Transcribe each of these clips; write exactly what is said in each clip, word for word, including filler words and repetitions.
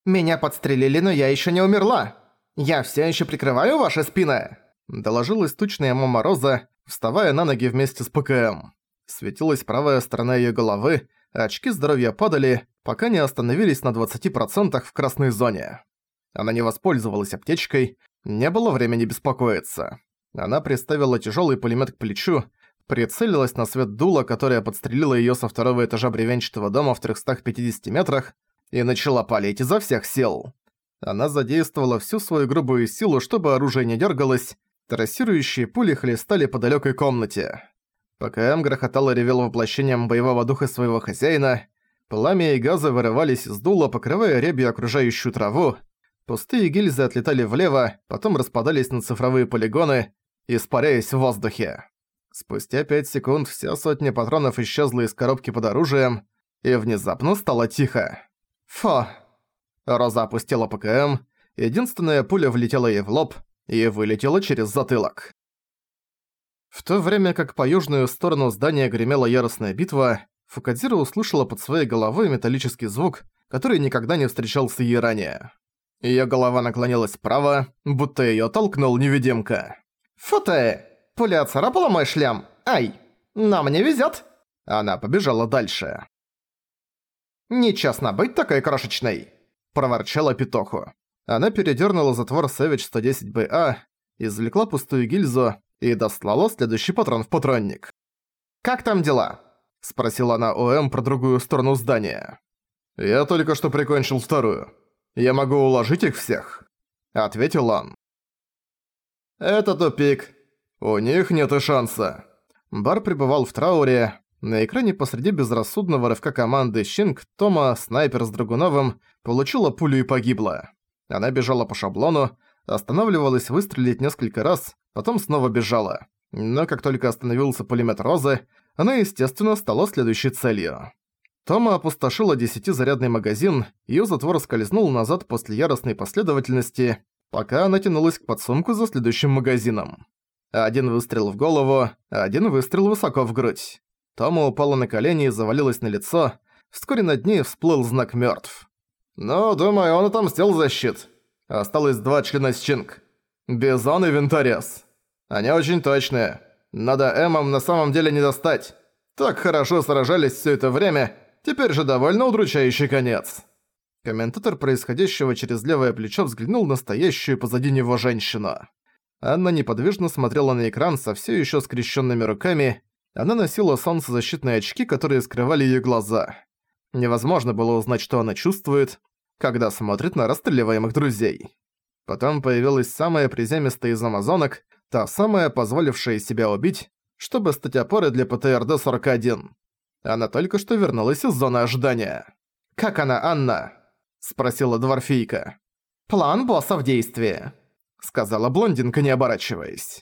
«Меня подстрелили, но я ещё не умерла! Я всё ещё прикрываю ваши спины!» Доложилась тучная мама Роза, вставая на ноги вместе с ПКМ. Светилась правая сторона её головы, а очки здоровья падали, пока не остановились на двадцати процентах в красной зоне. Она не воспользовалась аптечкой, не было времени беспокоиться. Она приставила тяжёлый пулемёт к плечу, прицелилась на свет дула, которая подстрелила её со второго этажа бревенчатого дома в трёхстах пятидесяти метрах, и начала палить изо всех сил. Она задействовала всю свою грубую силу, чтобы оружие не дёргалось, трассирующие пули хлестали по далёкой комнате. ПКМ грохотало и ревел воплощением боевого духа своего хозяина, пламя и газы вырывались из дула, покрывая рябью окружающую траву, пустые гильзы отлетали влево, потом распадались на цифровые полигоны, испаряясь в воздухе. Спустя пять секунд вся сотня патронов исчезла из коробки под оружием, и внезапно стало тихо. «Фу!» Роза опустила ПКМ, единственная пуля влетела ей в лоб и вылетела через затылок. В то время как по южную сторону здания гремела яростная битва, Фукадзира услышала под своей головой металлический звук, который никогда не встречался ей ранее. Её голова наклонилась вправо, будто её толкнул невидимка. «Фу ты! Пуля царапала мой шлем! Ай! Нам не везёт!» Она побежала дальше. «Нечестно быть такой крошечной!» – проворчала Петоху. Она передёрнула затвор Сэвидж сто десять бэ а, извлекла пустую гильзу и дослала следующий патрон в патронник. «Как там дела?» – спросила она ОМ про другую сторону здания. «Я только что прикончил вторую. Я могу уложить их всех», – ответил он. «Это тупик. У них нет и шанса». Бар пребывал в трауре. На экране посреди безрассудного рывка команды Щинг, Тома, снайпер с Драгуновым, получила пулю и погибла. Она бежала по шаблону, останавливалась выстрелить несколько раз, потом снова бежала. Но как только остановился пулемёт Розы, она, естественно, стала следующей целью. Тома опустошила десятизарядный магазин, её затвор скользнул назад после яростной последовательности, пока она тянулась к подсумку за следующим магазином. Один выстрел в голову, один выстрел высоко в грудь. Тома упала на колени и завалилась на лицо. Вскоре над ней всплыл знак «Мёртв». «Ну, думаю, он отомстил за щит. Осталось два члена Щинг. Бизон и Винторез. Они очень точные. Надо Эмам на самом деле не достать. Так хорошо сражались всё это время, теперь же довольно удручающий конец». Комментатор происходящего через левое плечо взглянул на стоящую позади него женщину. Анна неподвижно смотрела на экран со всё ещё скрещенными руками. Она носила солнцезащитные очки, которые скрывали её глаза. Невозможно было узнать, что она чувствует, когда смотрит на расстреливаемых друзей. Потом появилась самая приземистая из амазонок, та самая, позволившая себя убить, чтобы стать опорой для ПТРД сорок один. Она только что вернулась из зоны ожидания. «Как она, Анна?» – спросила дворфийка. «План босса в действии», – сказала блондинка, не оборачиваясь.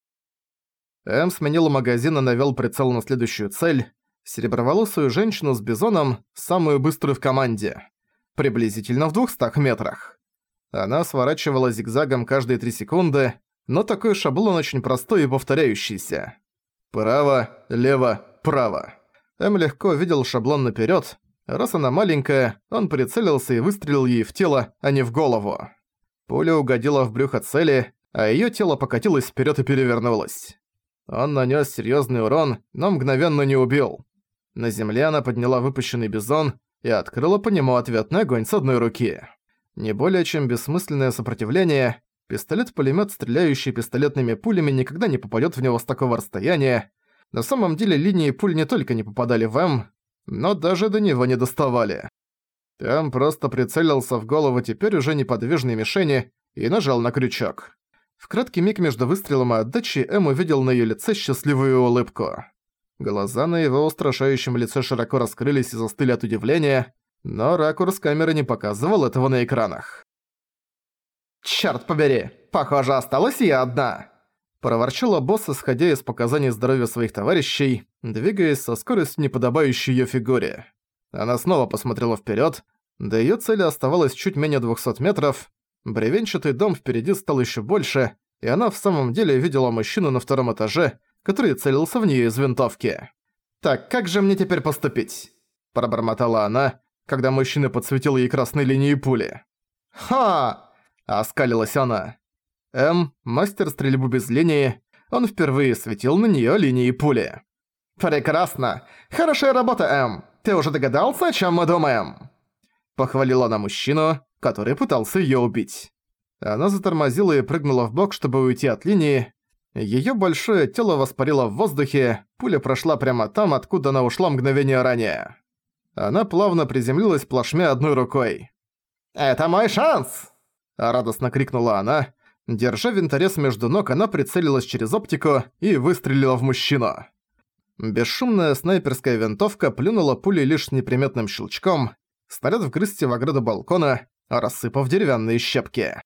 Эм сменил магазин и навёл прицел на следующую цель – сереброволосую женщину с бизоном, самую быструю в команде, приблизительно в двухстах метрах. Она сворачивала зигзагом каждые три секунды, но такой шаблон очень простой и повторяющийся. Право, лево, право. Эм легко видел шаблон наперёд. Раз она маленькая, он прицелился и выстрелил ей в тело, а не в голову. Пуля угодила в брюхо цели, а её тело покатилось вперёд и перевернулось. Он нанёс серьёзный урон, но мгновенно не убил. На земле она подняла выпущенный бизон и открыла по нему ответный огонь с одной руки. Не более чем бессмысленное сопротивление, пистолет-пулемёт, стреляющий пистолетными пулями, никогда не попадёт в него с такого расстояния. На самом деле линии пуль не только не попадали в М, но даже до него не доставали. Там просто прицелился в голову теперь уже неподвижной мишени и нажал на крючок. В краткий миг между выстрелом и отдачей Эм увидел на её лице счастливую улыбку. Глаза на его устрашающем лице широко раскрылись и застыли от удивления, но ракурс камеры не показывал этого на экранах. «Чёрт побери, похоже, осталась я одна!» Проворчала босс, исходя из показаний здоровья своих товарищей, двигаясь со скоростью, неподобающей её фигуре. Она снова посмотрела вперёд, до её цели оставалось чуть менее двухсот метров. Бревенчатый дом впереди стал ещё больше, и она в самом деле видела мужчину на втором этаже, который целился в неё из винтовки. «Так, как же мне теперь поступить?» – пробормотала она, когда мужчина подсветил ей красной линией пули. «Ха!» – оскалилась она. М, мастер стрельбы без линии, он впервые светил на неё линии пули. «Прекрасно! Хорошая работа, М! Ты уже догадался, о чём мы думаем?» Похвалила она мужчину, который пытался её убить. Она затормозила и прыгнула вбок, чтобы уйти от линии. Её большое тело воспарило в воздухе, пуля прошла прямо там, откуда она ушла мгновение ранее. Она плавно приземлилась плашмя одной рукой. «Это мой шанс!» – радостно крикнула она. Держа винторез между ног, она прицелилась через оптику и выстрелила в мужчину. Бесшумная снайперская винтовка плюнула пулей лишь с неприметным щелчком. Снаряд вгрызся в ограду балкона, рассыпав деревянные щепки.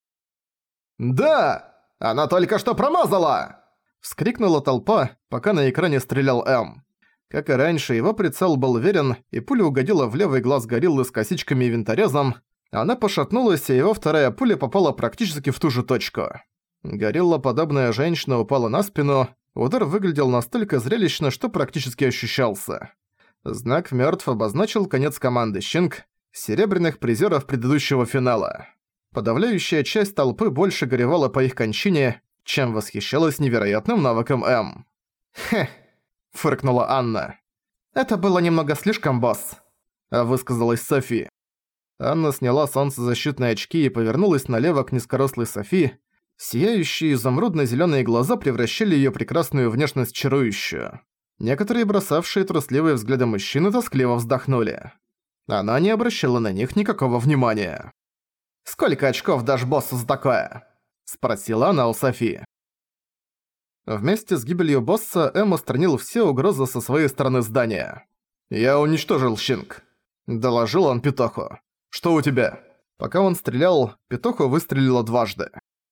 «Да! Она только что промазала!» – вскрикнула толпа, пока на экране стрелял М. Как и раньше, его прицел был верен, и пуля угодила в левый глаз гориллы с косичками и винторезом. Она пошатнулась, и его вторая пуля попала практически в ту же точку. Горилла-подобная женщина упала на спину, удар выглядел настолько зрелищно, что практически ощущался. Знак «Мёртв» обозначил конец команды «Щинг», серебряных призеров предыдущего финала. Подавляющая часть толпы больше горевала по их кончине, чем восхищалась невероятным навыком М. «Хе», — фыркнула Анна. «Это было немного слишком, босс», — высказалась Софи. Анна сняла солнцезащитные очки и повернулась налево к низкорослой Софи. Сияющие изумрудно-зелёные глаза превращали её прекрасную внешность в чарующую. Некоторые бросавшие трусливые взгляды мужчины тоскливо вздохнули. Она не обращала на них никакого внимания. «Сколько очков дашь боссу за такое?» – спросила она у Софи. Вместе с гибелью босса Эм устранил все угрозы со своей стороны здания. «Я уничтожил Щинг», – доложил он Петоху. «Что у тебя?» Пока он стрелял, Петоху выстрелила дважды.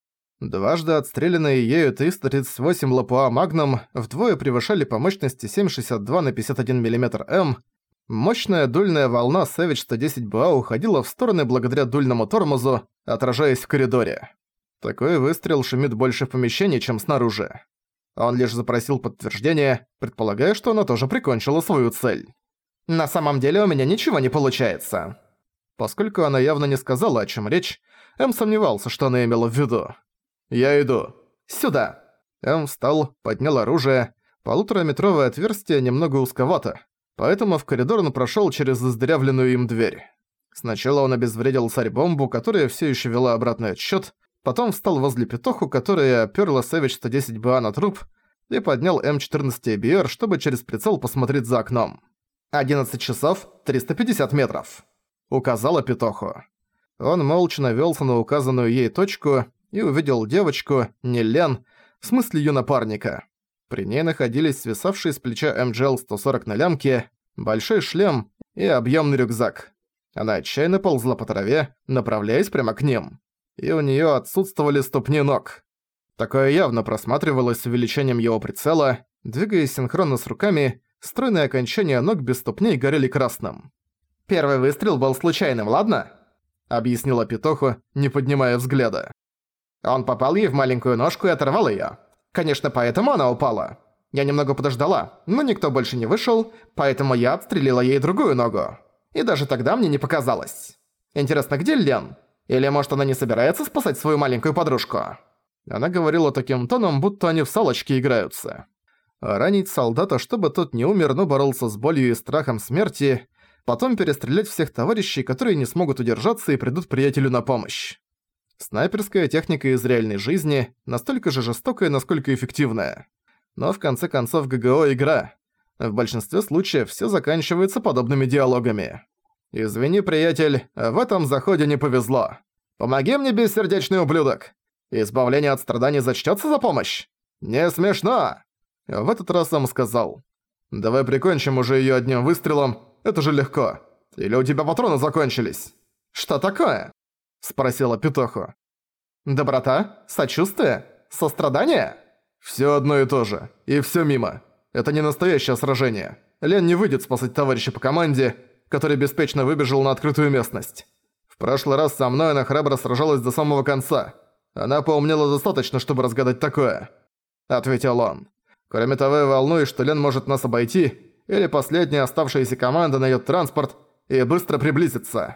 Дважды отстрелянные ею триста тридцать восемь ЛПА Магнум вдвое превышали по мощности семь шестьдесят два на пятьдесят один миллиметр М. Мощная дульная волна Savage сто десять бэ а уходила в стороны благодаря дульному тормозу, отражаясь в коридоре. Такой выстрел шумит больше в помещении, чем снаружи. Он лишь запросил подтверждение, предполагая, что она тоже прикончила свою цель. «На самом деле у меня ничего не получается». Поскольку она явно не сказала, о чем речь, М сомневался, что она имела в виду. «Я иду. Сюда!» М встал, поднял оружие. Полутораметровое отверстие немного узковато, поэтому в коридор он прошёл через издырявленную им дверь. Сначала он обезвредил царь-бомбу, которая всё ещё вела обратный отсчёт, потом встал возле Петоху, которая опёрла Savage сто десять бэ а на труп, и поднял Эм четырнадцать эй би ар, чтобы через прицел посмотреть за окном. «одиннадцать часов триста пятьдесят метров», — указала Петоху. Он молча навёлся на указанную ей точку и увидел девочку, не Лен, в смысле её напарника. При ней находились свисавшие с плеча эм джи эл сто сорок на лямке, большой шлем и объёмный рюкзак. Она отчаянно ползла по траве, направляясь прямо к ним. И у неё отсутствовали ступни ног. Такое явно просматривалось с увеличением его прицела. Двигаясь синхронно с руками, стройные окончания ног без ступней горели красным. «Первый выстрел был случайным, ладно?» — объяснила Петоху, не поднимая взгляда. Он попал ей в маленькую ножку и оторвал её. Конечно, поэтому она упала. Я немного подождала, но никто больше не вышел, поэтому я отстрелила ей другую ногу. И даже тогда мне не показалось. Интересно, где Лен? Или, может, она не собирается спасать свою маленькую подружку?» Она говорила таким тоном, будто они в салочки играются. Ранить солдата, чтобы тот не умер, но боролся с болью и страхом смерти, потом перестрелять всех товарищей, которые не смогут удержаться и придут приятелю на помощь. Снайперская техника из реальной жизни настолько же жестокая, насколько эффективная. Но в конце концов ГГО – игра. В большинстве случаев всё заканчивается подобными диалогами. «Извини, приятель, в этом заходе не повезло. Помоги мне, бессердечный ублюдок. Избавление от страданий зачтётся за помощь? Не смешно!» В этот раз сам сказал. «Давай прикончим уже её одним выстрелом, это же легко. Или у тебя патроны закончились?» «Что такое?» – спросила Петоху. «Доброта? Сочувствие? Сострадание?» «Всё одно и то же. И всё мимо. Это не настоящее сражение. Лен не выйдет спасать товарища по команде, который беспечно выбежал на открытую местность. В прошлый раз со мной она храбро сражалась до самого конца. Она поумнела достаточно, чтобы разгадать такое», — ответил он. «Кроме того, я волнуюсь, что Лен может нас обойти, или последняя оставшаяся команда найдёт транспорт и быстро приблизится.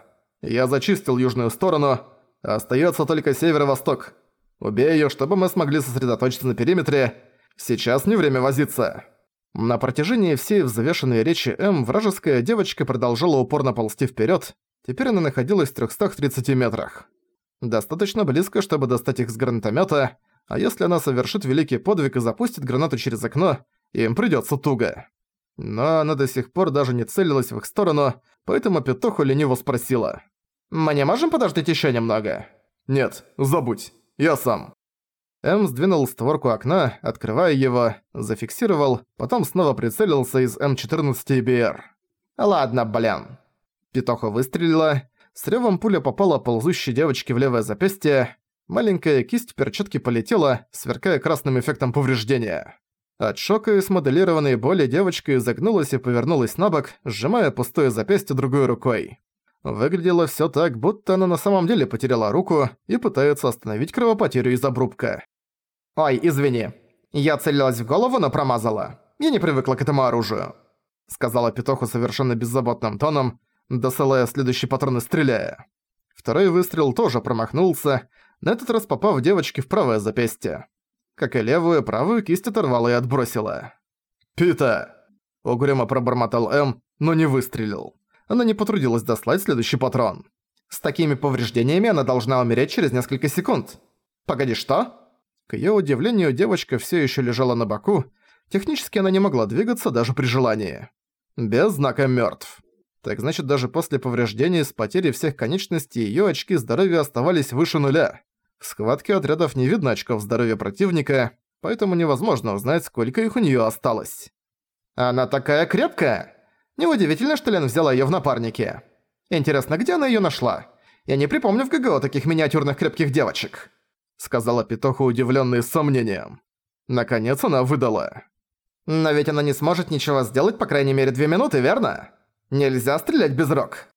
Я зачистил южную сторону, остаётся только северо-восток. Убей её, чтобы мы смогли сосредоточиться на периметре. Сейчас не время возиться». На протяжении всей взвешенной речи М вражеская девочка продолжала упорно ползти вперёд. Теперь она находилась в трёхстах тридцати метрах. Достаточно близко, чтобы достать их с гранатомёта, а если она совершит великий подвиг и запустит гранату через окно, им придётся туго. Но она до сих пор даже не целилась в их сторону, поэтому Петуху лениво спросила: «Мы не можем подождать ещё немного?» «Нет, забудь, я сам». М сдвинул створку окна, открывая его, зафиксировал, потом снова прицелился из эм четырнадцать и би эр. «Ладно, блин». Петуха выстрелила, с рёвом пуля попала ползущей девочке в левое запястье, маленькая кисть перчатки полетела, сверкая красным эффектом повреждения. От шока и смоделированной боли девочка изогнулась и повернулась на бок, сжимая пустое запястье другой рукой. Выглядело всё так, будто она на самом деле потеряла руку и пытается остановить кровопотерю из обрубка. «Ой, извини. Я целилась в голову, но промазала. Я не привыкла к этому оружию», — сказала Петуху совершенно беззаботным тоном, досылая следующий патрон и стреляя. Второй выстрел тоже промахнулся, на этот раз попав девочке в правое запястье. Как и левую, правую кисть оторвала и отбросила. «Пита!» — угрюмо пробормотал М, но не выстрелил. Она не потрудилась дослать следующий патрон. «С такими повреждениями она должна умереть через несколько секунд». «Погоди, что?» К её удивлению, девочка всё ещё лежала на боку. Технически она не могла двигаться даже при желании. Без знака «мёртв». Так значит, даже после повреждений с потерей всех конечностей её очки здоровья оставались выше нуля. В схватке отрядов не видно очков здоровья противника, поэтому невозможно узнать, сколько их у неё осталось. «Она такая крепкая! Неудивительно, что Лен взяла её в напарники. Интересно, где она её нашла? Я не припомню в ГГО таких миниатюрных крепких девочек», — сказала Петуха, удивлённая с сомнением. Наконец она выдала. «Но ведь она не сможет ничего сделать по крайней мере две минуты, верно? Нельзя стрелять без рук».